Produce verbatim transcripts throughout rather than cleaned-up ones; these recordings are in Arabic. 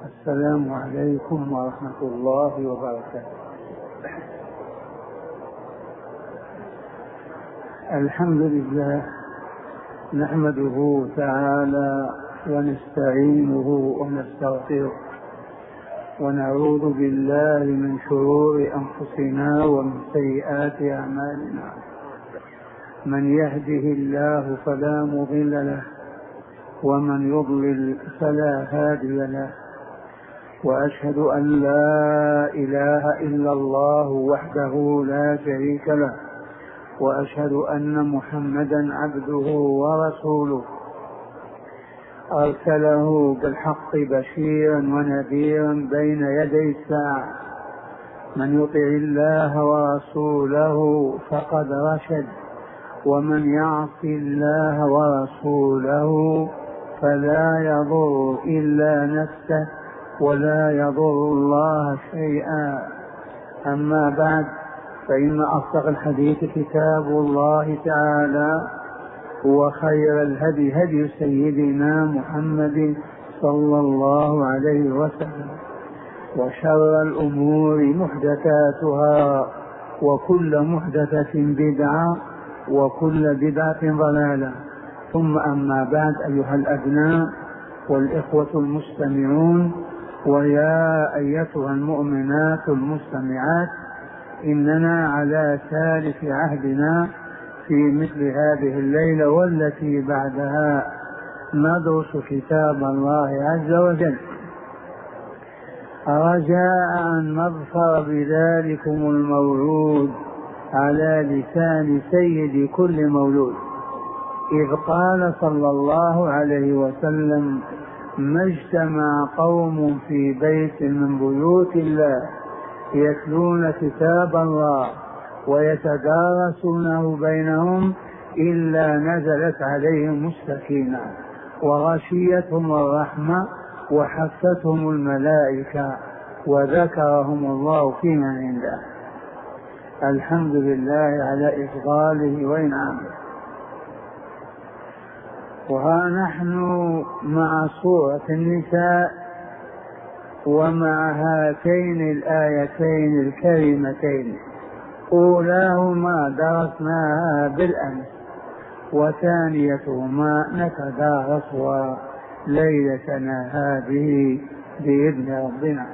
السلام عليكم ورحمة الله وبركاته. الحمد لله نحمده تعالى ونستعينه ونستغفره ونعوذ بالله من شرور أنفسنا ومن سيئات أعمالنا. من يهده الله فلا مضل له ومن يضلل فلا هادي له، وأشهد أن لا إله إلا الله وحده لا شريك له، وأشهد أن محمدا عبده ورسوله أرسله بالحق بشيرا ونذيرا بين يدي الساعة. من يطع الله ورسوله فقد رشد، ومن يعص الله ورسوله فلا يضر إلا نفسه ولا يضر الله شيئا. أما بعد، فإن أصدق الحديث كتاب الله تعالى، وخير الهدي هدي سيدنا محمد صلى الله عليه وسلم، وشر الأمور محدثاتها، وكل محدثة بدعة، وكل بدعة ضلالة. ثم أما بعد، أيها الأبناء والإخوة المستمعون، ويا أيتها المؤمنات المستمعات، إننا على ثالث عهدنا في مثل هذه الليلة والتي بعدها ندرس كتاب الله عز وجل، رجاء أن نظفر بذلكم المولود على لسان سيد كل مولود، إذ قال صلى الله عليه وسلم: ما اجتمع قوم في بيت من بيوت الله يتلون كتاب الله ويتدارسونه بينهم إلا نزلت عليهم السكينة وغشيتهم الرحمة وحفتهم الملائكة وذكرهم الله في من عنده. الحمد لله على إفضاله وإنعامه. وها نحن مع سورة النساء، ومع هاتين الآيتين الكريمتين، أولاهما درسناها بالأمس، وثانيتهما نتدارسها ليلتنا هذه بإذن ربنا.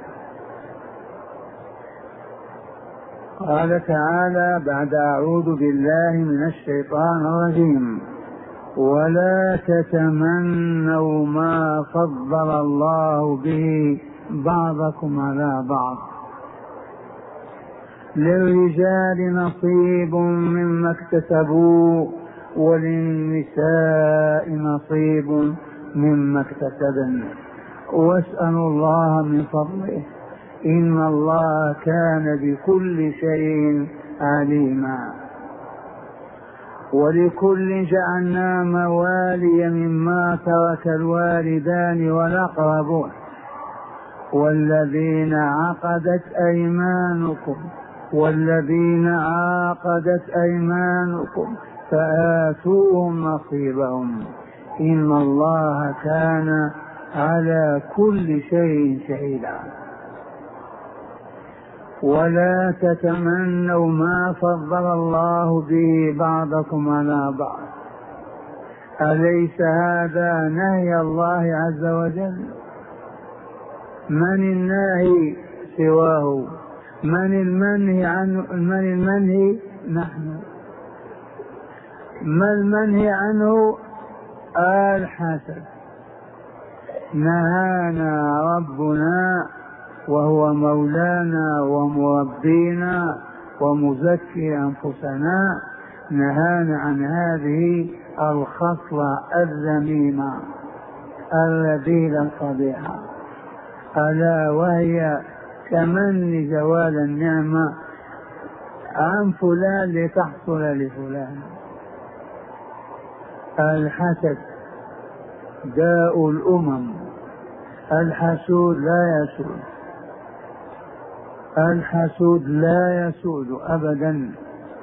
قال تعالى بعد: أعوذ بالله من الشيطان الرجيم: ولا تتمنوا ما فضل الله به بعضكم على بعض، للرجال نصيب مما اكتسبوا وللنساء نصيب مما اكتسبن، واسألوا الله من فضله إن الله كان بكل شيء عليما. ولكل جعلنا موالي مما ترك الوالدان والأقربون والذين عقدت أيمانكم والذين عقدت أيمانكم فآتوهم نصيبهم إن الله كان على كل شيء شهيدا. ولا تتمنوا ما فضل الله به بعضكم على بعض، أليس هذا نهي الله عز وجل؟ من الناهي سواه؟ من المنهي عنه؟ من المنهي؟ نحن. ما المنهي عنه؟ الحسد. نهانا ربنا وهو مولانا ومربينا ومزكي أنفسنا، نهانا عن هذه الخصلة الذميمة الرذيلة القبيحة، ألا وهي تمني زوال النعمة عن فلان لتحصل لفلان. الحسد داء الأمم. الحسود لا يسود، الحسود لا يسود أبدا،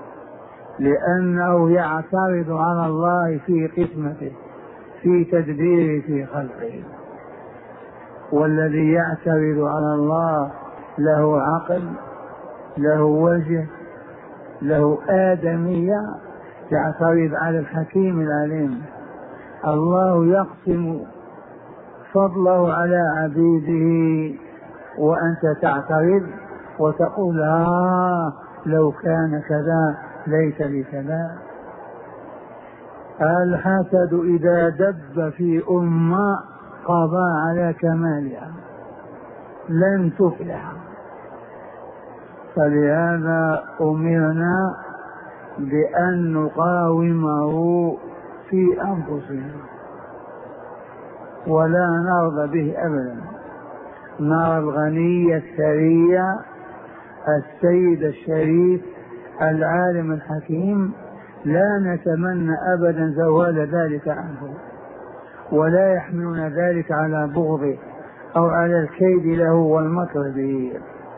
لأنه يعترض على الله في قسمته، في تدبيره في خلقه. والذي يعترض على الله له عقل، له وجه، له آدمية، يعترض على الحكيم العليم. الله يقسم فضله على عبيده وأنت تعترض وتقول آه لو كان كذا ليس لي كذا. الحسد إذا دب في أمة قضى على كمالها، لن تفلح. فلهذا أمرنا بأن نقاومه في أنفسنا ولا نرضى به أبدا. نرى الغني الثري السيد الشريف العالم الحكيم لا نتمنى أبدا زوال ذلك عنه، ولا يحملون ذلك على بغضه أو على الكيد له والمكر به،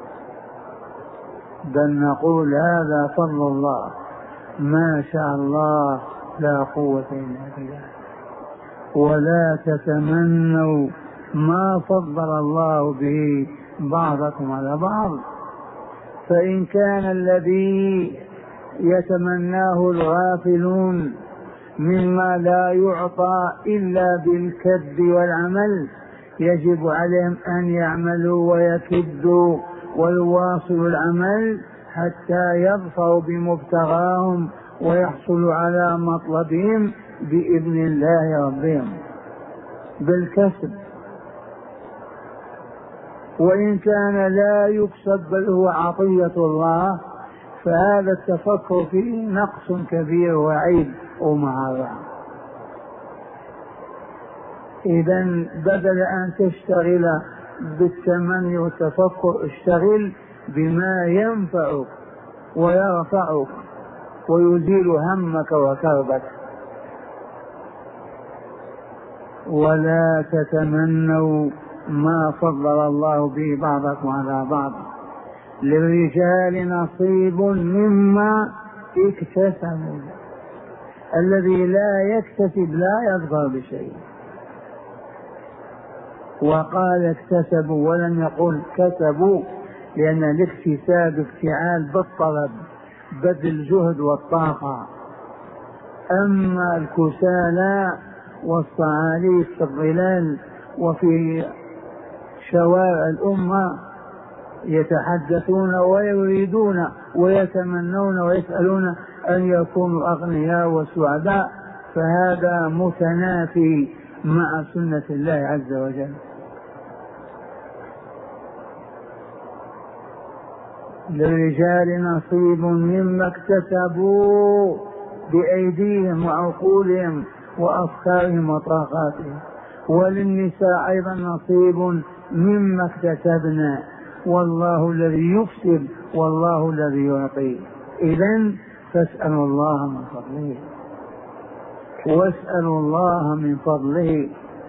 بل نقول هذا فضل الله، ما شاء الله لا قوة إلا بالله. ولا تتمنوا ما فضل الله به بعضكم على بعض، فإن كان الذي يتمناه الغافلون مما لا يعطى إلا بالكد والعمل، يجب عليهم أن يعملوا ويكدوا ويواصلوا العمل حتى يظفروا بمبتغاهم ويحصلوا على مطلبهم بإذن الله ربهم بالكسب. وإن كان لا يكسب بل هو عطية الله، فهذا التفكر فيه نقص كبير وعيب ومعارضة. إذا بدل أن تشتغل بالتمني والتفكر، اشتغل بما ينفعك ويرفعك ويزيل همك وكربك. ولا تتمنوا ما فضل الله به بعضكم على بعض، للرجال نصيب مما اكتسبوا. الذي لا يكتسب لا يظفر بشيء. وقال اكتسبوا ولم يقل كسبوا، لأن الاكتساب افتعال بالطلب بذل الجهد والطاقة. أما الكسالى والصعاليك في الظلال وفي شوارع الأمة يتحدثون ويريدون ويتمنون ويسألون أن يكونوا أغنياء وسعداء، فهذا متنافي مع سنة الله عز وجل. للرجال نصيب مما اكتسبوا بأيديهم وعقولهم وأفكارهم وطاقاتهم، وللنساء أيضا نصيب مما اكتسبنا، والله الذي يكسب والله الذي يعطي. إذن فاسألوا الله من فضله، واسألوا الله من فضله.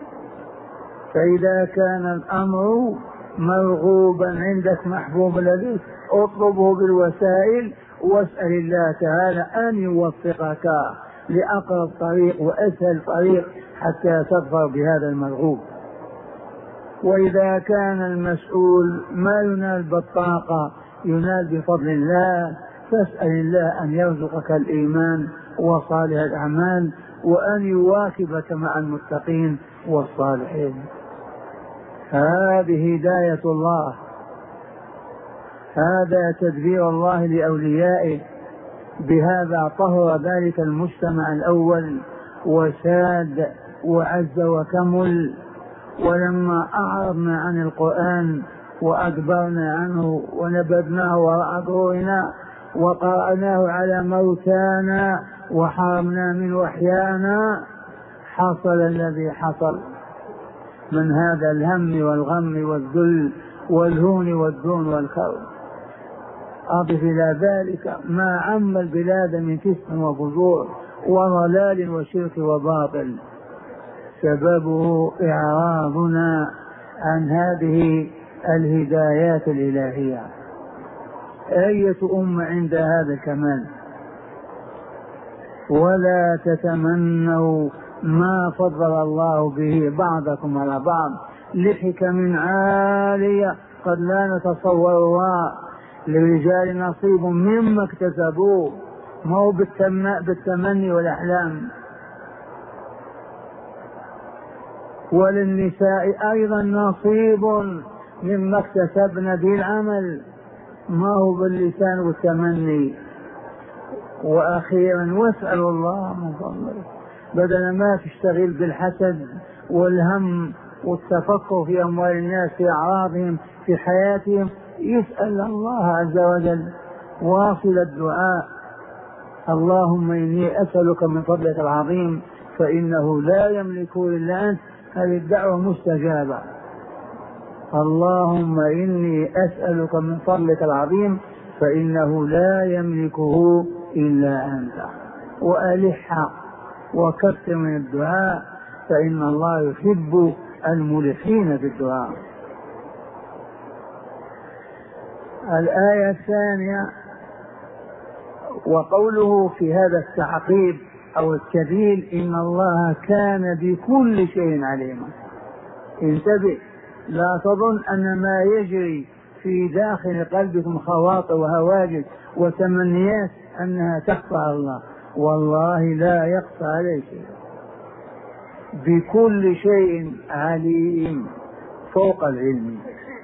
فإذا كان الأمر مرغوبا عندك محبوب لديك، اطلبه بالوسائل واسأل الله تعالى أن يوفقك لأقرب طريق وأسهل طريق حتى تظفر بهذا المرغوب. وإذا كان المسؤول ما ينال بالطاقة ينال بفضل الله، فاسأل الله أن يرزقك الإيمان وصالح الأعمال، وأن يواكبك مع المتقين والصالحين. هذه هداية الله، هذا تدبير الله لأوليائه. بهذا طهر ذلك المجتمع الأول وساد وعز وكمل. ولما أعرضنا عن القرآن وأدبرنا عنه ونبذناه وراء ظهورنا وقرأناه على موتانا وحرمنا من وحيانا، حصل الذي حصل من هذا الهم والغم والذل والهون والدون والكرب. أضف إلى ذلك ما عم البلاد من فسق وفجور وضلال وشرك وباطل، سببه إعراضنا عن هذه الهدايات الإلهية. أية أمة عند هذا الكمال؟ ولا تتمنوا ما فضل الله به بعضكم على بعض، لحكم عالية قد لا نتصورها. للرجال نصيب مما اكتسبوا، ما هو بالتمني والأحلام. وللنساء أيضا نصيب مما اكتسبن بالعمل، ما هو باللسان والتمني. وأخيرا واسألوا الله من فضله، بدل ما تشتغل بالحسد والهم والتفكر في أموال الناس، في أعراضهم، في حياتهم، يسأل الله عز وجل واصل الدعاء: اللهم إني أسألك من فضلك العظيم فإنه لا يملك إلا أنت. هذه الدعوة مستجابة. اللهم إني أسألك من فضلك العظيم فإنه لا يملكه إلا أنت. وألح وكثر من الدعاء، فإن الله يحب الملحين في الدعاء. الآية الثانية: وقوله في هذا التعقيب أو التدليل: إن الله كان بكل شيء عليما. انتبه، لا تظن أن ما يجري في داخل قلبكم خواطر وهواجس وتمنيات أنها تخفى على الله، والله لا يخفى عليه شيء. بكل شيء عليم فوق العلم.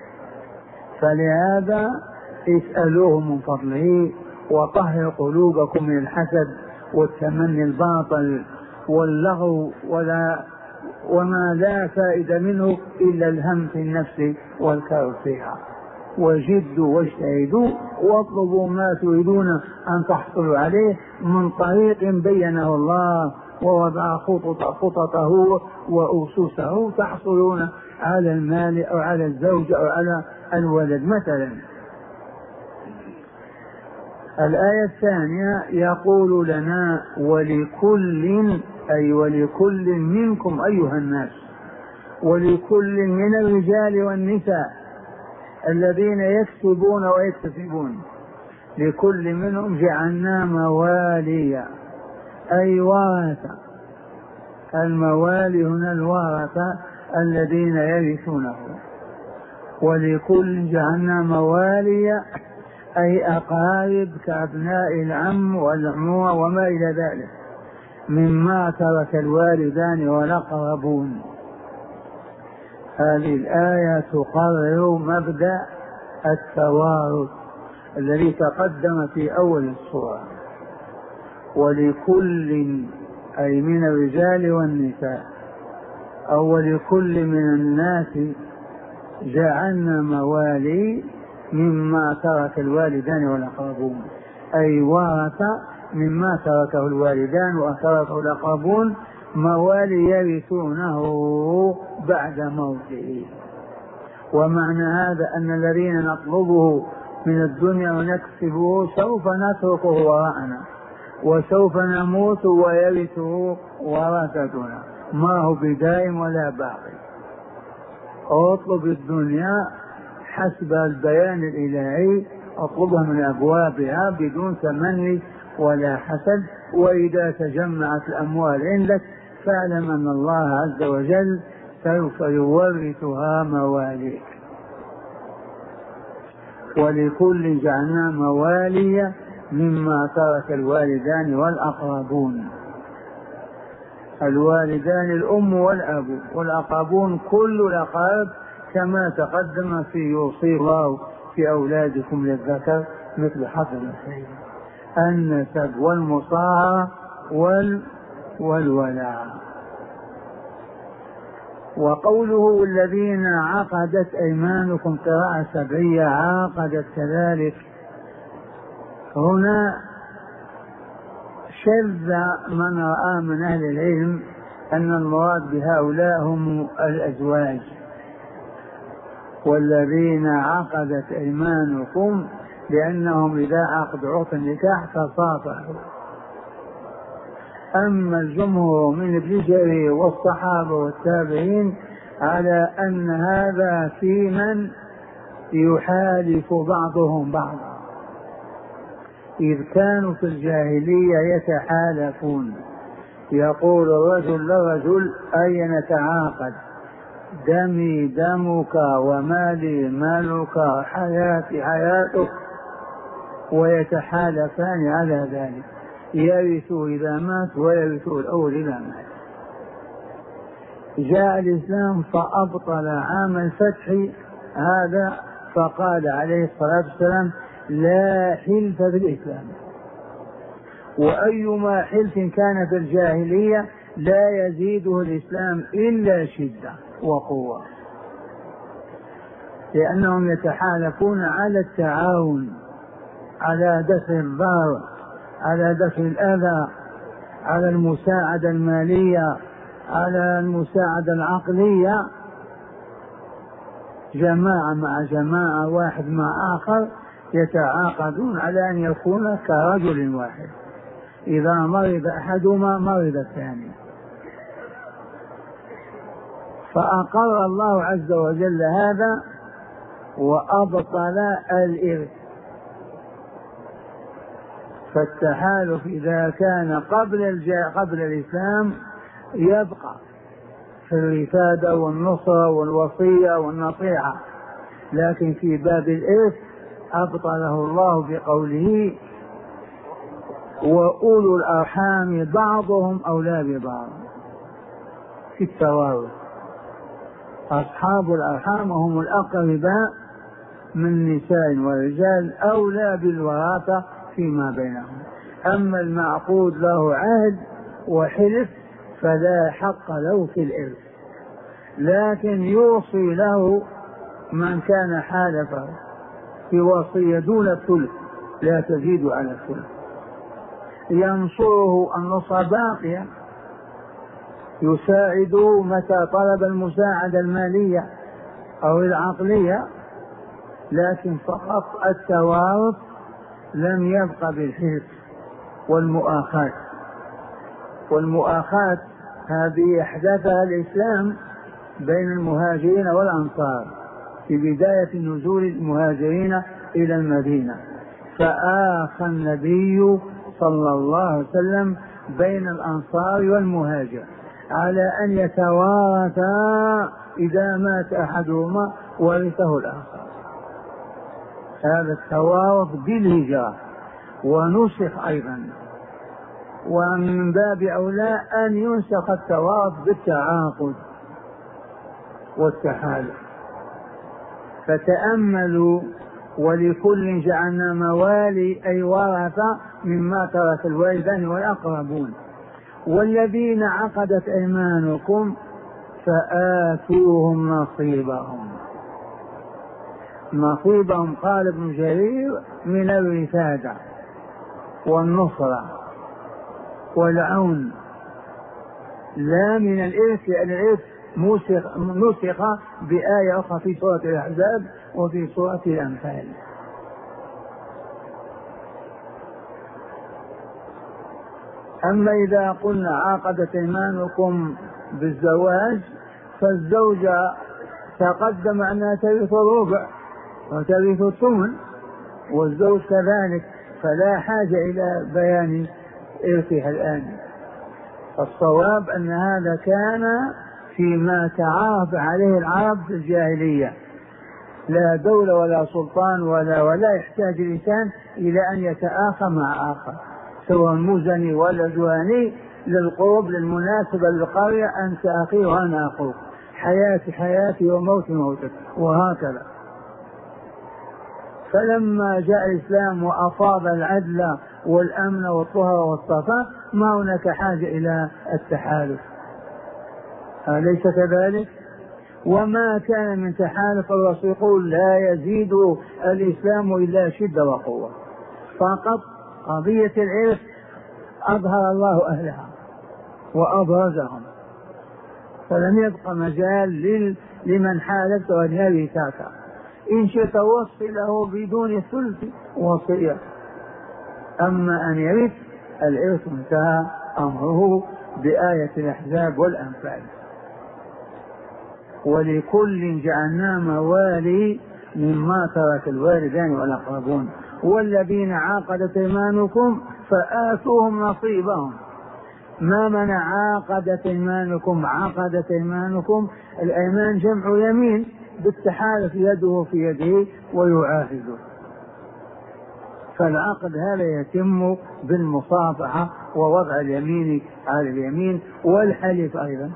فلهذا اسألوه من فضله، وطهر قلوبكم من الحسد والتمني الباطل واللغو ولا وما لا فائدة منه إلا الهم في النفس والكرب فيها. وجدوا واجتهدوا واطلبوا ما تريدون أن تحصلوا عليه من طريق بينه الله ووضع خطط خططه وأسسه، تحصلون على المال أو على الزوج أو على الولد مثلا. الآية الثانية يقول لنا: ولكل، أي ولكل منكم أيها الناس، ولكل من الرجال والنساء الذين يكسبون ويكتسبون، لكل منهم جعلنا مواليا، أي ورثة. الموالي هنا الورثة الذين يرثونه. ولكل جعلنا مواليا أي أقارب كأبناء العم والعموة وما إلى ذلك، مما ترك الوالدان والأقربون. هذه الآية تقرر مبدأ التوارث الذي تقدم في أول السورة. ولكل أي من الرجال والنساء، أو ولكل من الناس جعلنا موالي مما ترك الوالدان والأقربون، أي ورث مما تركه الوالدان وتركه الأقربون، موالي يرثونه بعد موته. ومعنى هذا أن الذين نطلبه من الدنيا ونكسبه سوف نتركه وراءنا، وسوف نموت ويرثه ورثتنا، ما هو بدائم ولا باقي. اطلب الدنيا حسب البيان الإلهي، اطلبها من أبوابها بدون تمني ولا حسد. وإذا تجمعت الأموال عندك فاعلم أن الله عز وجل سوف يورثها مواليك. ولكل جعلنا موالي مما ترك الوالدان والأقربون. الوالدان الأم والأب، والأقربون كل الأقارب، كما تقدم في يوصي الله في أولادكم للذكر مثل حظ الأنثيين، النسب والمصاهرة وال والولاء. وقوله الذين عقدت أيمانكم قراءة سبعية عاقدت كذلك، هنا شذ من رأى من أهل العلم أن المراد بهؤلاء هم الأزواج. والذين عقدت أيمانكم لأنهم إذا عقدوا عقد النكاح تصافحوا. أما الجمهور من ابن جرير والصحابة والتابعين على أن هذا في من يحالف بعضهم بعضا، إذ كانوا في الجاهلية يتحالفون، يقول الرجل للرجل أي نتعاقد، دمي دمك ومالي مالك حياتي حياتك، ويتحالفان على ذلك، يرث إذا مات ويرث الأول إذا مات. جاء الإسلام فأبطل عام الفتح هذا، فقال عليه الصلاة والسلام لا حلف في الإسلام، وأيما حلف كان في الجاهلية لا يزيده الإسلام إلا شدة وقوة، لأنهم يتحالفون على التعاون، على دفع الضرر، على دفع الأذى، على المساعدة المالية، على المساعدة العقلية، جماعة مع جماعة، واحد مع آخر، يتعاقدون على أن يكون كرجل واحد، إذا مرض أحدهما مرض الثاني. فأقر الله عز وجل هذا وأبطل الإرث. فالتحالف إذا كان قبل قبل الإسلام يبقى في الرفادة والنصرة والوصية والنصيحة، لكن في باب الإرث أبطله الله بقوله وأولو الأرحام بعضهم أولى ببعض في التوارث. أصحاب الأرحام هم الأقرباء من النساء والرجال أولى بالوراثة فيما بينهم. أما المعقود له عهد وحلف فلا حق له في الإرث، لكن يوصي له من كان حالفه في وصية دون الثلث لا تزيد على الثلث، ينصره النصر باقيا، يساعد متى طلب المساعدة المالية أو العقلية، لكن فقط التوارث لم يبق بالحلف والمؤاخاة. والمؤاخاة هذه أحدثها الإسلام بين المهاجرين والأنصار في بداية نزول المهاجرين إلى المدينة، فآخى النبي صلى الله عليه وسلم بين الأنصار والمهاجر على أن يتوارثا إذا مات أحدهما ورثه الآخر. هذا التوارث بالهجرة ونسخ أيضا، ومن باب أولى أن ينسخ التوارث بالتعاقد والتحالف. فتأملوا ولكل جعلنا موالي أي ورثة مما ترك الوالدان والأقربون، والذين عقدت أيمانكم فآتوهم نصيبهم. نصيبهم قال ابن جرير من الرفادة والنصرة والعون، لا من الإرث، لأن الإرث نسخ بآية أخرى في سورة الأحزاب وفي سورة الأنفال. أما إذا قلنا عاقدت أيمانكم بالزواج، فالزوجة تقدم أنها ترث الربع وترث الثمن، والزوج كذلك، فلا حاجة إلى بيان إرثها الآن. فالصواب أن هذا كان فيما تعارف عليه العرب في الجاهلية، لا دولة ولا سلطان ولا ولا يحتاج الإنسان إلى أن يتآخى مع آخر، سواء مزني ولا جواني، للقرب للمناسبة للقرية، أنت أخي وأنا أخوك، حياتي حياتي وموتي موتك، وهكذا. فلما جاء الإسلام وأفاض العدل والأمن والطهر والصفاء ما هناك حاجة إلى التحالف، أليس كذلك؟ وما كان من تحالف الرسول يقول لا يزيد الإسلام إلا شدة وقوة، فقط قضية العرف أظهر الله أهلها وأبرزهم، فلم يبق مجال لمن حالفت أن يرثك، إن شئت وصي له بدون ثلث وصية، أما أن يرث الإرث انتهى أمره بآية الأحزاب والأنفال. ولكل جعلنا موالي مما ترك الوالدان والأقربون والذين عاقدت أيمانكم فآتوهم نصيبهم. ما منع عقدت ايمانكم عقدت ايمانكم. الايمان جمع يمين بالتحالف يده في يده ويعاهده. فالعقد هذا يتم بالمصافحة ووضع اليمين على اليمين والحلف أيضا.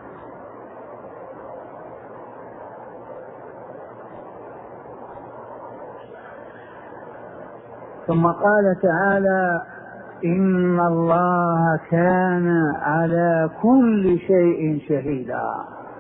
ثم قال تعالى إن الله كان على كل شيء شهيدا.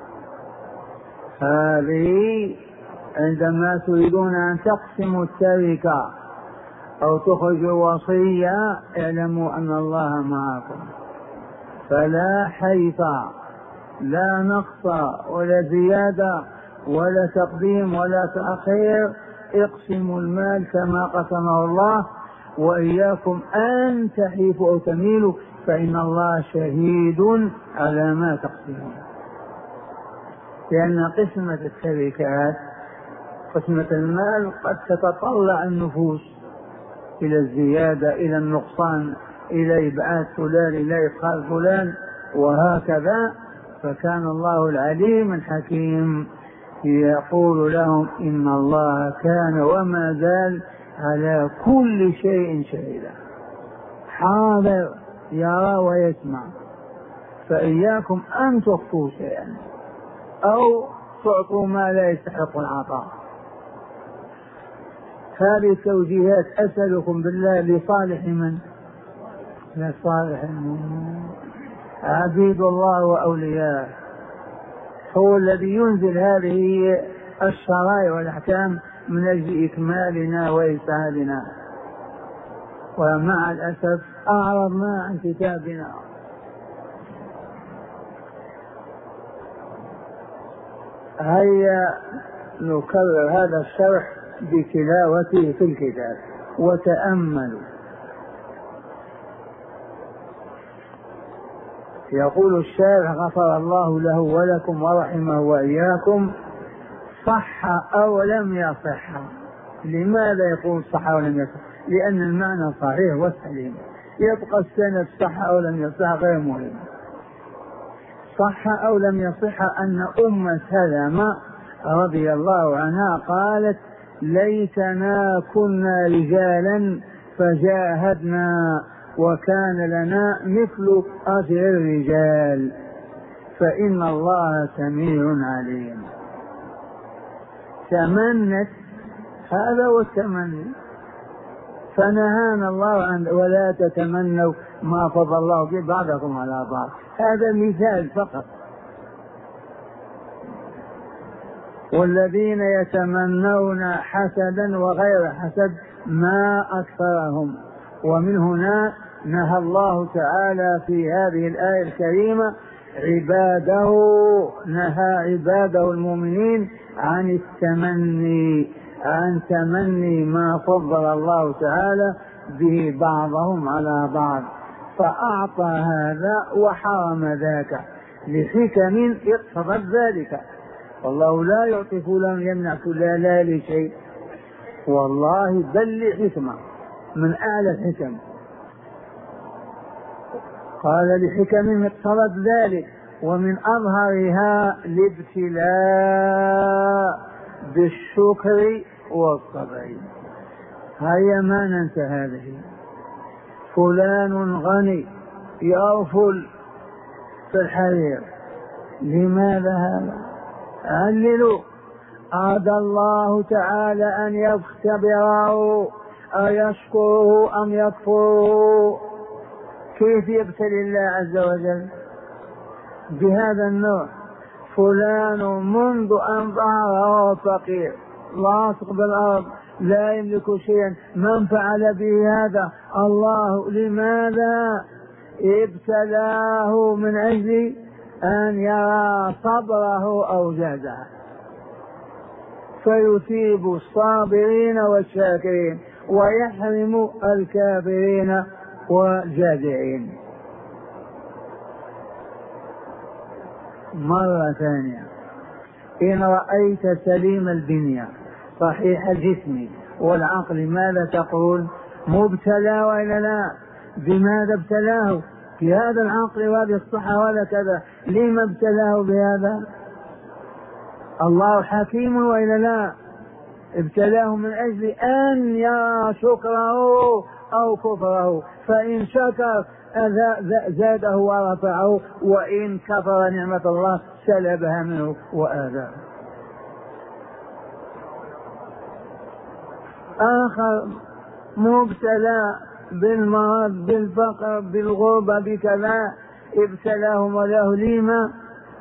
هذه عندما تريدون أن تقسموا التركة أو تخرجوا وصية اعلموا أن الله معكم، فلا حيف لا نقص ولا زيادة ولا تقديم ولا تأخير. اقسموا المال كما قسمه الله، وإياكم أن تحيفوا أو تميلوا فإن الله شهيد على ما تقسمون. لأن قسمة التركات قسمة المال قد تتطلع النفوس إلى الزيادة إلى النقصان إلى إبعاد فلان إلى إدخال فلان وهكذا. فكان الله العليم الحكيم يقول لهم إن الله كان وما زال على كل شيء شهيدا، حاضر يرى ويسمع. فإياكم أن تخفوا شيئا أو تعطوا ما لا يستحق العطاء. هذه التوجيهات أسألكم بالله لصالح من؟ لصالح المؤمنين عبيد الله وأولياءه. هو الذي ينزل هذه الشرائع والأحكام من أجل إكمالنا وإسعادنا، ومع الأسف أعرضنا عن كتابنا. هيا نكرر هذا الشرح بتلاوته في الكتاب وتأملوا. يقول الشارح غفر الله له ولكم ورحمه وإياكم: صح أو لم يصح. لماذا يقول صح أو لم يصح؟ لأن المعنى صحيح وسليم، يبقى السند صح أو لم يصح غير مهم. صح أو لم يصح أن أم سلمة رضي الله عنها قالت: ليتنا كنا رجالا فجاهدنا وكان لنا مثل أجر الرجال فإن الله سميع عليم. تمنت، هذا هو التمني. فنهانا الله عن ولا تتمنوا ما فضل الله به بعضكم على بعض. هذا مثال فقط. والذين يتمنون حسدا وغير حسد ما أكثرهم. ومن هنا نهى الله تعالى في هذه الآية الكريمة عباده نهى عباده المؤمنين عن التمني عن تمني ما فضل الله تعالى به بعضهم على بعض، فأعطى هذا وحرم ذاك لحكم اقتضت ذلك. والله لا يعطي فلان يمنع فلان لا لشيء، والله بل لحكمة من أعلى الحكم. قال لحكم اقتضت ذلك، ومن أظهرها الابتلاء بالشكر والصبر. هيا ما ننسى هذه. فلان غني يغفل في الحرير، لماذا هذا؟ عللوا. أراد الله تعالى أن يختبره أيشكره أم يكفره. كيف يبتلي الله عز وجل بهذا النوع؟ فلان منذ أن ظهر فقير لاصق بالأرض لا يملك شيئا، من فعل به هذا؟ الله. لماذا؟ ابتلاه من أجل أن يرى صبره أو جهده، فيثيب الصابرين والشاكرين ويحرم الكافرين والجادعين. مرة ثانية: إن رأيت سليم البنية صحيح الجسم والعقل ماذا تقول؟ مبتلى وإلا لا؟ بماذا ابتلاه؟ في هذا العقل وهذه الصحة ولا كذا، لما ابتلاه بهذا؟ الله حكيم وإلا لا؟ ابتلاه من أجل أن يرى شكره أو كفره، فإن شكر زاده ورفعه، وإن كفر نعمة الله سلبها منه وآذاه. آخر مبتلى بالمرض بالفقر بالغربة بكذا، ابتلاهم الله لما؟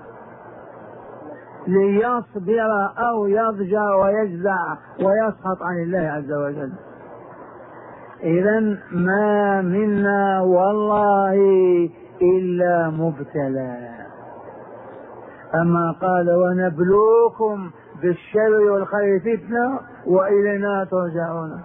ليصبر أو يضجر ويجزع ويسخط عن الله عز وجل. إذن ما منا والله إلا مبتلى. أما قال ونبلوكم بالشر والخير فتنة وإلينا ترجعون.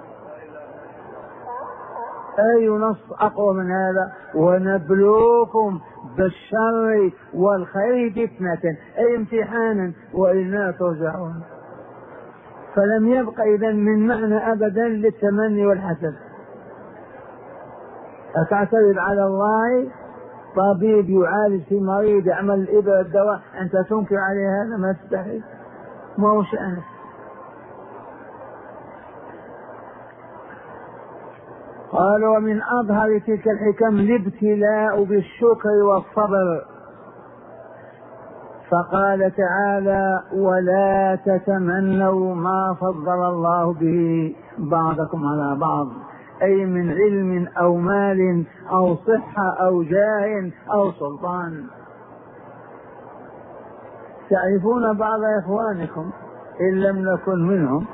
أي نص أقوى من هذا؟ ونبلوكم بالشر والخير فتنة، أي امتحانا وإلينا ترجعون. فلم يبق إذن من معنى أبدا للتمني والحسد. أتعترض على الله؟ طبيب يعالج في مريض يعمل الإبرة الدواء، أنت تنكر عليه هذا؟ ما تستحي، ما هو شأنك. قال ومن أظهر تلك الحكم الابتلاء بالشكر والصبر، فقال تعالى ولا تتمنوا ما فضل الله به بعضكم على بعض، أي من علم أو مال أو صحة أو جاه أو سلطان. تعرفون بعض إخوانكم إن لم نكن منهم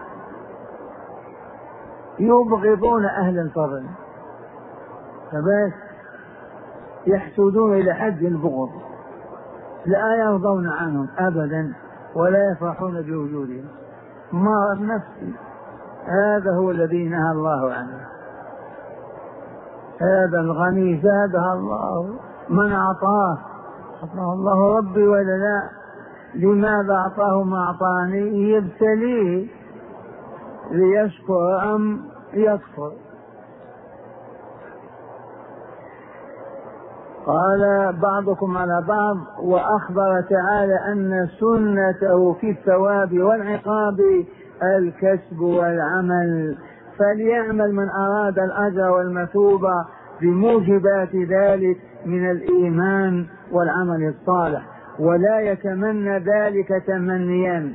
يبغضون أهل الفضل، فبس يحسدون إلى حد البغض، لا يرضون عنهم أبدا ولا يفرحون بوجودهم. مرض نفسي، هذا هو الذي نهى الله عنه. هذا الغني زادها الله، من أعطاه أعطاه الله ربي ولا لا؟ لماذا أعطاه ما أعطاني؟ يبتليه ليشكر أم يكفر. قال بعضكم على بعض، وأخبر تعالى أن سنته في الثواب والعقاب الكسب والعمل، فليعمل من أراد الأجر والمثوبة بموجبات ذلك من الإيمان والعمل الصالح، ولا يتمنى ذلك تمنيا،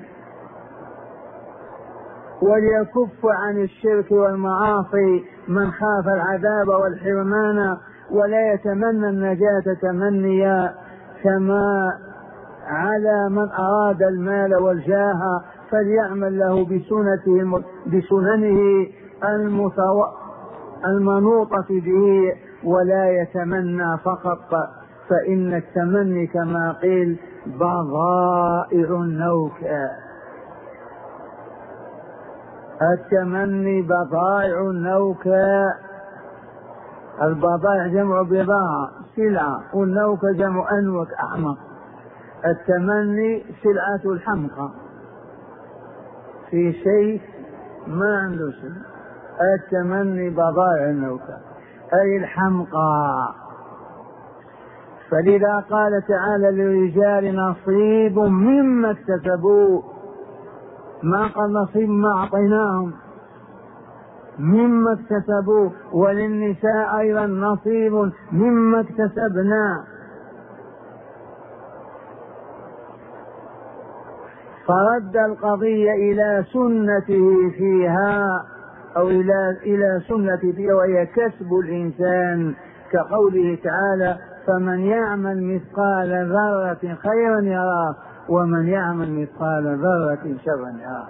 وليكف عن الشرك والمعاصي من خاف العذاب والحرمان، ولا يتمنى النجاة تمنيا، كما على من أراد المال والجاه فليعمل له بسنته بسننه المنوطة به، ولا يتمنى فقط، فإن التمني كما قيل بضائع النوكى. التمني بضائع النوكى، البضائع جمع بضاعة سلعة، والنوكى جمع أنوك أحمق. التمني سلعة الحمقى، في شيء ما عنده شيء. التمني بضائع النوكى أي الحمقى. فلذا قال تعالى للرجال نصيب مما اكتسبوا، ما قال نصيب ما أعطيناهم، مما اكتسبوا، وللنساء أيضا نصيب مما اكتسبنا. فرد القضية إلى سنته فيها أو إلى إلى سنته فيها، وهي كسب الإنسان، كقوله تعالى فمن يعمل مثقال ذرة خيرا يراه ومن يعمل مثقال ذرة شرا يراه.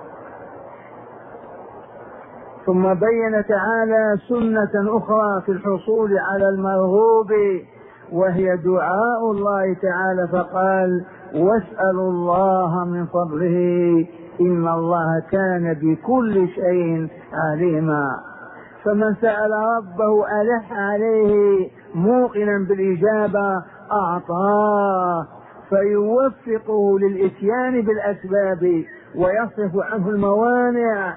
ثم بين تعالى سنة أخرى في الحصول على المرغوب، وهي دعاء الله تعالى، فقال واسألوا الله من فضله إن الله كان بكل شيء عليما. فمن سأل ربه ألح عليه موقنا بالإجابة أعطاه، فيوفقه للإتيان بالأسباب ويصرف عنه الموانع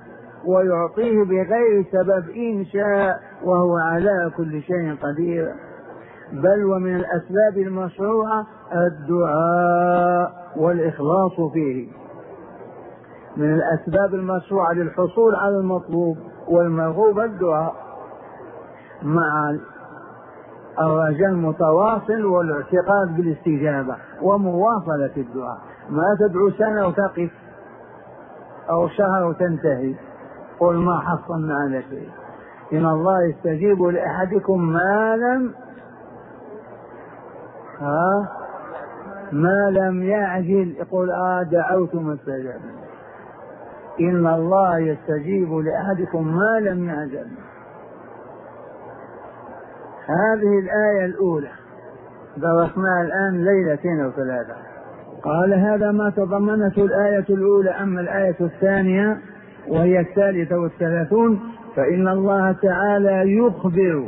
ويعطيه بغير سبب إن شاء، وهو على كل شيء قدير. بل ومن الأسباب المشروعة الدعاء والإخلاص فيه. من الأسباب المشروعة للحصول على المطلوب والمرغوب الدعاء مع الرجاء المتواصل والاعتقاد بالاستجابة ومواصلة الدعاء. ما تدعو سنة وتقف أو شهر وتنتهي. قل ما حصلنا على شيء. إن الله يستجيب لأحدكم ما لم ها ما لم يعجل. يقول آه دعوت ما استجاب. إن الله يستجيب لأحدكم ما لم يعجل. هذه الآية الأولى درسناها الآن ليلتين أو ثلاثة. قال هذا ما تضمنته الآية الأولى. أما الآية الثانية وهي الثالثة والثلاثون فإن الله تعالى يخبر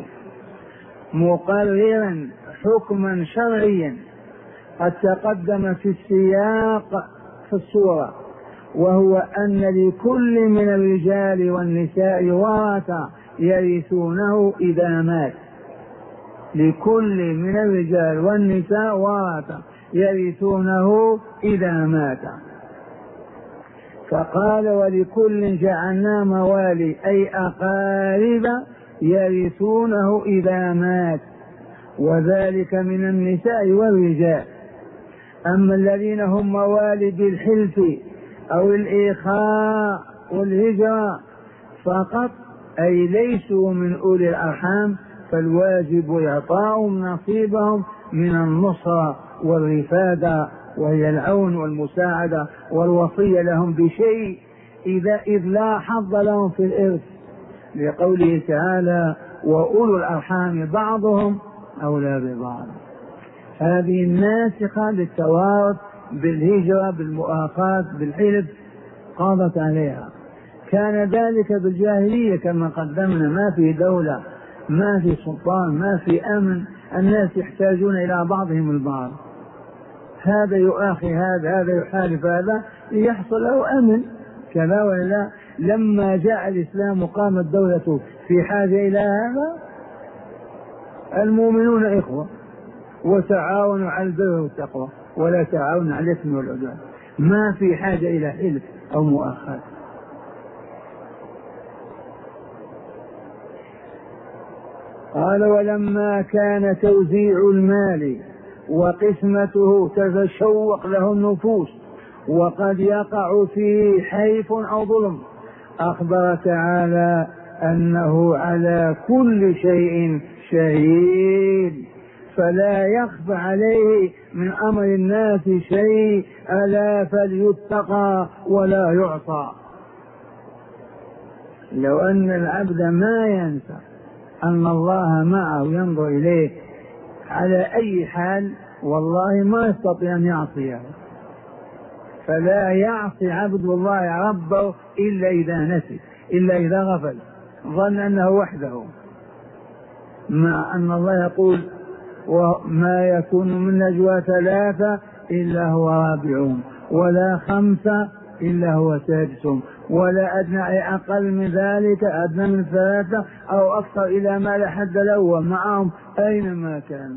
مقررا حكما شرعيا قد تقدم في السياق في السورة، وهو أن لكل من الرجال والنساء ورثة يرثونه إذا مات. لكل من الرجال والنساء ورثة يرثونه إذا مات. فقال ولكل جعلنا موالي أي أقارب يرثونه إذا مات، وذلك من النساء والرجال. أما الذين هم موالي بالحلف أو الإخاء والهجرة فقط أي ليسوا من أولي الأرحام فالواجب إعطاؤهم نصيبهم من النصرة والرفادة وهي العون والمساعدة والوصية لهم بشيء إذا إذ لا حظ لهم في الإرث، لقوله تعالى وأولو الأرحام بعضهم أولى ببعض. هذه الناسخة للتوارث بالهجرة بالمؤاخاة بالحلف قاضت عليها. كان ذلك بالجاهلية كما قدمنا، ما في دولة ما في سلطان ما في أمن، الناس يحتاجون إلى بعضهم البعض، هذا يؤاخي هذا هذا يحالف هذا ليحصل له أمن كذا ولا. لما جاء الإسلام وقامت دولته في حاجة إلى هذا. المؤمنون إخوة وتعاونوا على البر والتقوى ولا تعاونوا على الإثم والعدوان، ما في حاجة إلى حلف أو مؤاخاة. قال ولما كان توزيع المال وقسمته تتشوق له النفوس وقد يقع فيه حيف أو ظلم، أخبر تعالى أنه على كل شيء شهيد فلا يخفى عليه من أمر الناس شيء، ألا فليتقى ولا يعصى. لو أن العبد ما ينسى أن الله معه ينظر إليه على أي حال والله ما يستطيع أن يعصيه. فلا يعصي عبد الله ربه إلا إذا نسي، إلا إذا غفل ظن أنه وحده، مع أن الله يقول وما يكون من نجوى ثلاثة إلا هو رابعهم ولا خمسة إلا هو سادسهم ولا أدنى أقل من ذلك أدنى من ثلاثة أو أكثر إلى ما لا حد له ومعهم أينما كان.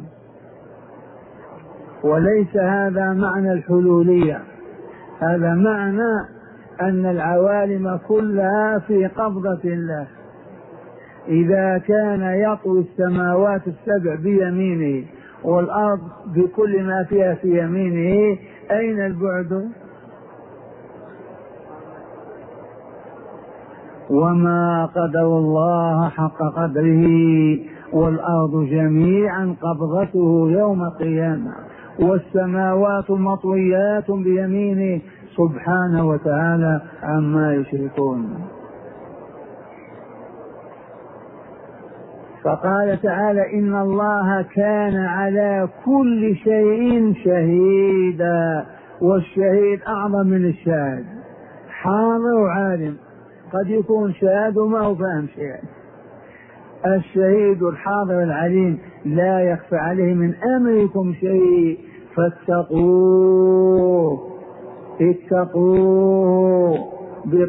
وليس هذا معنى الحلولية، هذا معنى أن العوالم كلها في قبضة الله. إذا كان يطوي السماوات السبع بيمينه والأرض بكل ما فيها في يمينه، أين البعد؟ وما قدر الله حق قدره والأرض جميعا قبضته يوم القيامة والسماوات مطويات بيمينه سبحانه وتعالى عما يشركون. فقال تعالى إن الله كان على كل شيء شهيدا، والشهيد أعظم من الشاهد، حاضر وعالم، قد يكون شاهد وما هو فاهم شيء. الشهيد الحاضر العليم لا يخفى عليه من أمركم شيء فاتقوه، اتقوه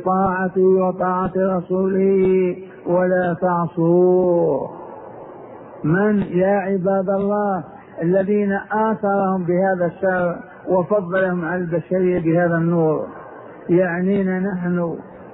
بطاعته وطاعة رسوله ولا تعصوه. من يا عباد الله الذين آثرهم بهذا الشرع وفضلهم على البشرية بهذا النور؟ يعنينا نحن.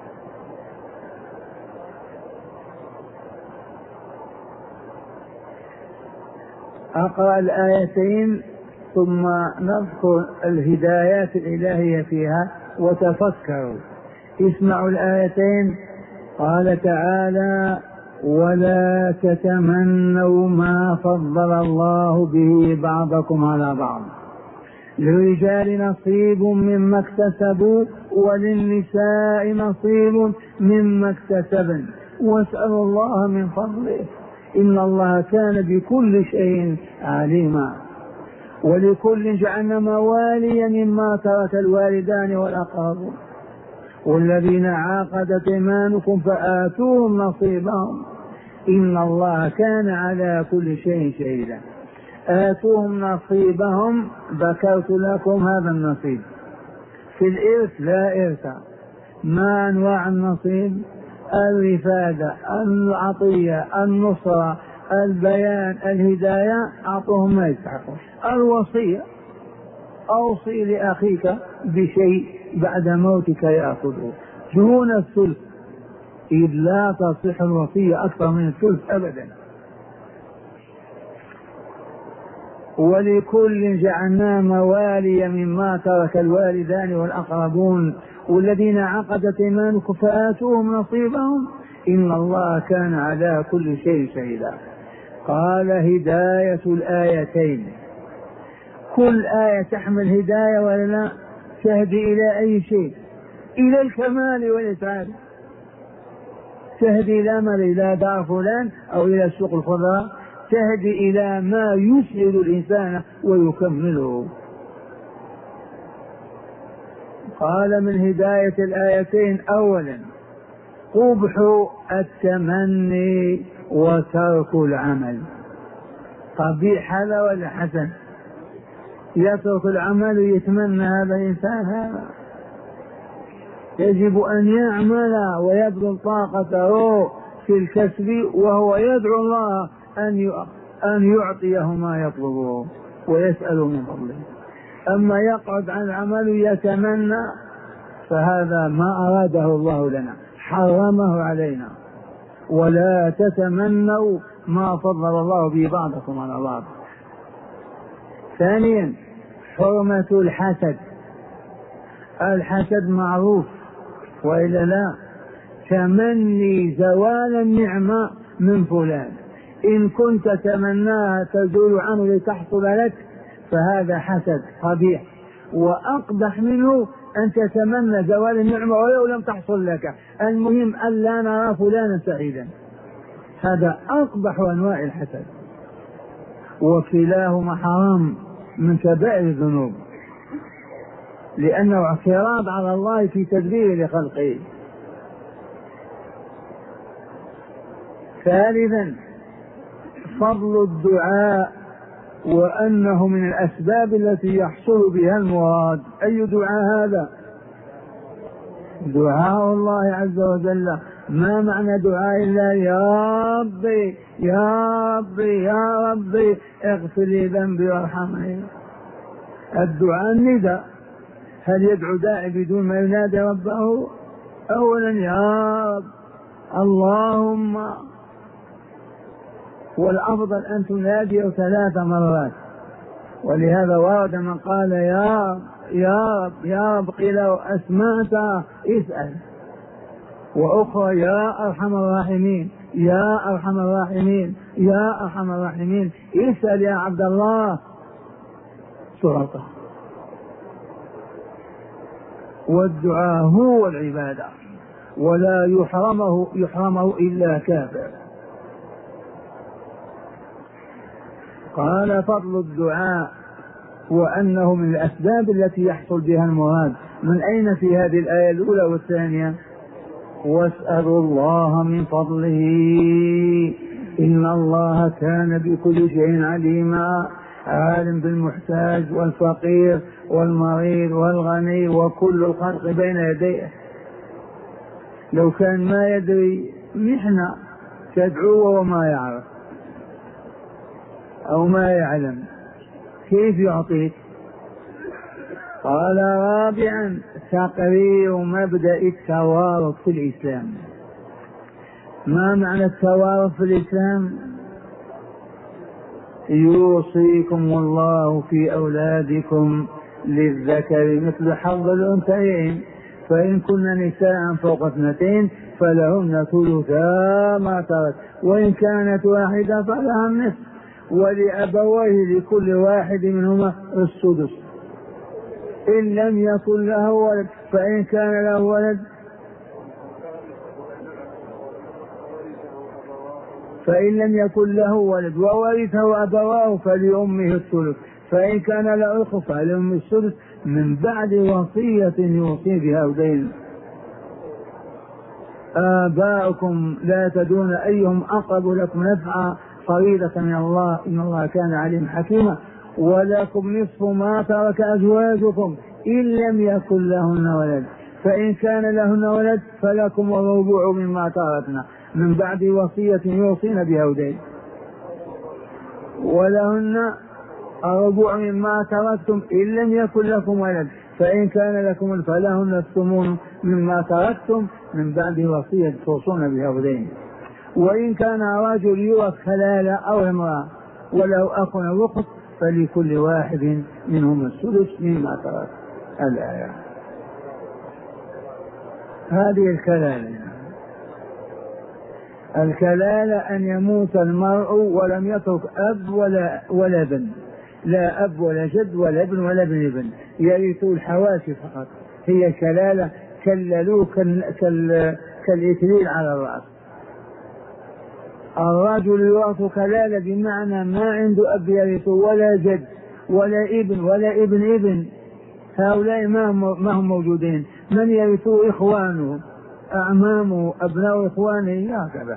أقرأ الآيتين ثم نذكر الهدايات الإلهية فيها وتفكروا. اسمعوا الآيتين. قال تعالى: ولا تتمنوا ما فضل الله به بعضكم على بعض، للرجال نصيب مما اكتسبوا وللنساء نصيب مما اكتسبن واسألوا الله من فضله إن الله كان بكل شيء عليما. ولكل جعلنا مواليا مما ترك الوالدان والأقربون والذين عاقدت ايمانكم فآتوهم نصيبهم إن الله كان على كل شيء شهيدا. آتوهم نصيبهم، ذكرت لكم هذا النصيب. في الإرث لا إرث. ما أنواع النصيب؟ الرفادة، العطية، النصرة، البيان، الهداية، أعطوهم ما يستحقون. الوصية، أوصي لأخيك بشيء بعد موتك يأخذه. دون الثلث، إذ لا تصح الوصية أكثر من الثلث أبدا. ولكل جعلنا موالي مما ترك الوالدان والأقربون والذين عقدت ايمانكم فآتوهم نصيبهم إن الله كان على كل شيء شهيدا. قال: هداية الآيتين. كل آية تحمل هداية ولا لا؟ تهدي إلى أي شيء؟ إلى الكمال والإسعاد. تهدي إلى ما؟ إلى دار فلان أو إلى سوق الخضراء. تهدي إلى ما يسعد الإنسان ويكمله. قال: من هداية الآيتين: أولا قبح التمني وترك العمل. قبيح هذا ولا حسن؟ يترك العمل ويتمنى هذا الإنسان؟ هذا يجب أن يعمل ويبذل طاقته في الكسب وهو يدعو الله أن يعطيه ما يطلبه ويسأل من فضله. أما يقعد عن العمل يتمنى فهذا ما أراده الله لنا، حرمه علينا. ولا تتمنوا ما فضل الله به بعضكم على بعض. ثانيا حرمة الحسد. الحسد معروف وإلا لا؟ تمني زوال النعمة من فلان، إن كنت تمناها تزول عنه لتحصل لك فهذا حسد قبيح. وأقبح منه أن تتمنى زوال النعمة ولو لم تحصل لك، المهم أن لا نرى فلانا سعيدا. هذا أقبح أنواع الحسد، وكلاهما حرام من كبائر الذنوب، لأنه اعتراض على الله في تدبير لخلقه. ثالثا فضل الدعاء وأنه من الأسباب التي يحصل بها المراد. أي دعاء هذا؟ دعاء الله عز وجل. ما معنى دعاء الله؟ يا ربي يا ربي يا ربي اغفر لي ذنبي وارحمني. الدعاء النداء. هل يدعو داعي بدون ما ينادي ربه؟ أولا يا رب اللهم، والأفضل أن تنادي ثلاث مرات. ولهذا ورد من قال يا رب يا رب يا رب قيل أسمعت اسأل، وأخرى يا أرحم الراحمين يا أرحم الراحمين يا أرحم الراحمين اسأل يا عبد الله شرطه. والدعاء هو العبادة ولا يحرمه يحرمه إلا كافر. قال فضل الدعاء وأنه من الأسباب التي يحصل بها المراد. من أين في هذه الآية الأولى والثانية؟ واسألوا الله من فضله إن الله كان بكل شيء عليما. عالم بالمحتاج والفقير والمريض والغني وكل الخلق بين يديه. لو كان ما يدري محنة تدعوه وما يعرف. أو ما يعلم كيف يعطيك؟ قال رابعا تقرير مبدأ التوارث في الإسلام. ما معنى التوارث في الإسلام؟ يوصيكم الله في أولادكم للذكر مثل حظ الأنثيين، فإن كن نساء فوق اثنتين فلهن ثلثا ما ترك، وإن كانت واحدة فلها النصف، ولأبويه لكل واحد منهما السدس إن لم يكن له ولد، فإن كان له ولد فإن لم يكن له ولد وورثه أبواه فلأمه الثلث، فإن كان له أخ فلأمه الثلث من بعد وصية يوصي بها أو دين. آباؤكم لا تدرون أيهم أقرب لكم نفعا فريضة من الله إن الله كان عليم حكيما. ولكم نصف ما ترك أزواجكم إن لم يكن لهن ولد، فإن كان لهن ولد فلكم الربع مما تركنا من بعد وصية يوصين بها أو دين. ولهن الربع مما تركتم إن لم يكن لكم ولد، فإن كان لكم فلهن الثمن مما تركتم من بعد وصية توصون بها أو دين. وإن كان رجل يورث كلالة أو امرأة وله أخ أو أخت فلكل واحد منهم السدس مما ترك. الآية هذه الكلالة. الكلالة أن يموت المرء ولم يترك أب ولا ولا ابن، لا أب ولا جد ولا ابن ولا ابن ابن، يرث الحواشي فقط. هي كلالة كللوه كالإكليل على الرأس. الرجل يورث كلالة بمعنى ما عنده أب يرث ولا جد ولا ابن ولا ابن ابن، هؤلاء ما هم موجودين. من يرثوا إخوانه أعمامه أبناء إخوانه هكذا.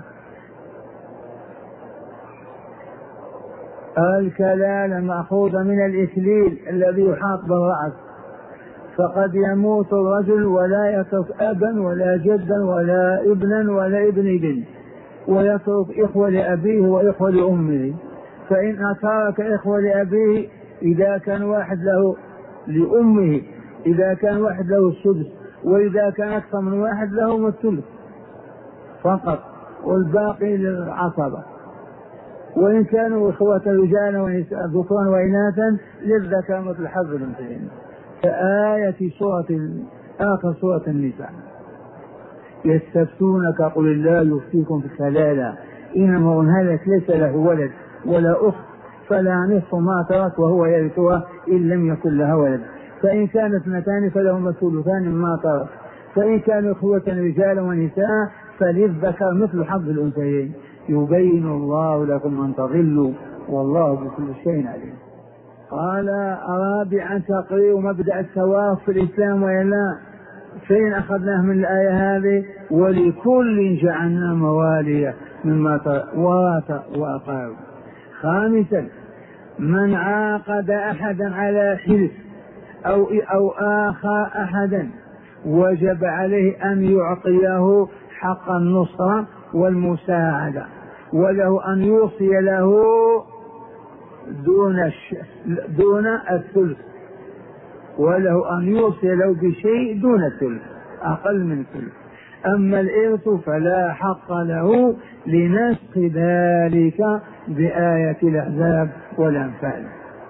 الكلالة مأخوذة من الإكليل الذي يحاط بالرأس، فقد يموت الرجل ولا يترك أبا ولا جدا ولا ابنا ولا ابن ابن، ويترك إخوة لأبيه وإخوة لأمه. فإن ترك إخوة لأبيه إذا كان واحد له لأمه، إذا كان واحد له السدس، وإذا كان أكثر من واحد لهم الثلث فقط، والباقي للعصبة. وإن كانوا إخوة رجالا ونساء ذكرا وإناثا للذكر مثل حظ الأنثيين. كآية سورة آخر سورة النساء. يستفتونك قل الله يفتيكم في الكلالة إن امرؤ هلك ليس له ولد ولا أخت فلا نصف ما ترك وهو يرثها إن لم يكن لها ولد، فإن كانت اثنتان فلهما الثلثان مما ترك، فإن كانوا إخوة رجالا ونساء فللذكر مثل حظ الأنثيين. يبين الله لكم أن تضلوا والله بكل شيء عليم. قال رابعا تقرير مبدأ التوارث في الإسلام وإلا. فين أخذناه من الآية هذه؟ ولكل جعلنا مواليا مما ورث وأقارب. خامسا من عاقد أحدا على حلف أو أو آخى أحدا وجب عليه أن يعطيه حق النصرة والمساعدة، وله أن يوصي له دون الش... دون الثلث، وله أن يوصي له بشيء دون الثلث أقل من الثلث. أما الإرث فلا حق له لنسخ ذلك بآية الأحزاب والأنفال.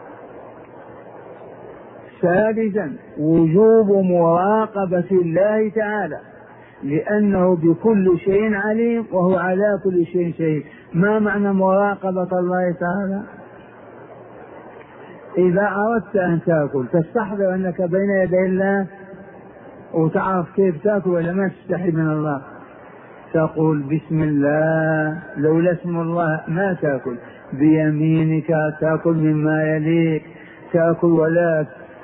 سادسا وجوب مراقبة الله تعالى لأنه بكل شيء عليم وهو على كل شيء شهيد. ما معنى مراقبة الله تعالى؟ إذا أردت أن تأكل تستحضر أنك بين يدي الله وتعرف كيف تأكل ولا ما تستحي من الله، تقول بسم الله، لولا اسم الله ما تأكل، بيمينك تأكل مما يليك، تأكل ولا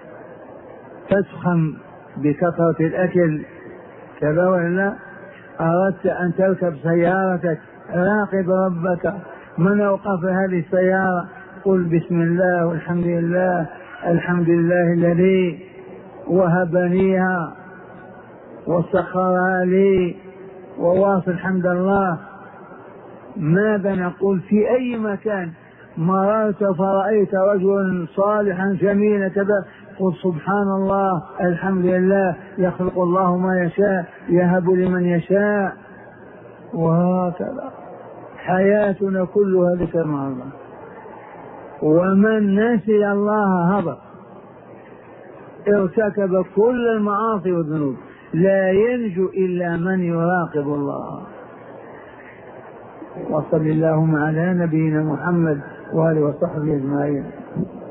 تسخن بكثرة الأكل كذا ولا. أردت أن تركب سيارتك راقب ربك، من أوقف هذه السيارة قل بسم الله والحمد لله، الحمد لله الذي وهبنيها وسخرها لي وواصل حمد الله. ماذا نقول في أي مكان مررت فرأيت رجلا صالحا جميلا قل سبحان الله الحمد لله يخلق الله ما يشاء يهب لمن يشاء. وهكذا حياتنا كلها ذكر مع الله. ومن نسي الله هبط، ارتكب كل المعاصي والذنوب. لا ينجو إلا من يراقب الله. وصل اللهم على نبينا محمد وآله وصحبه أجمعين.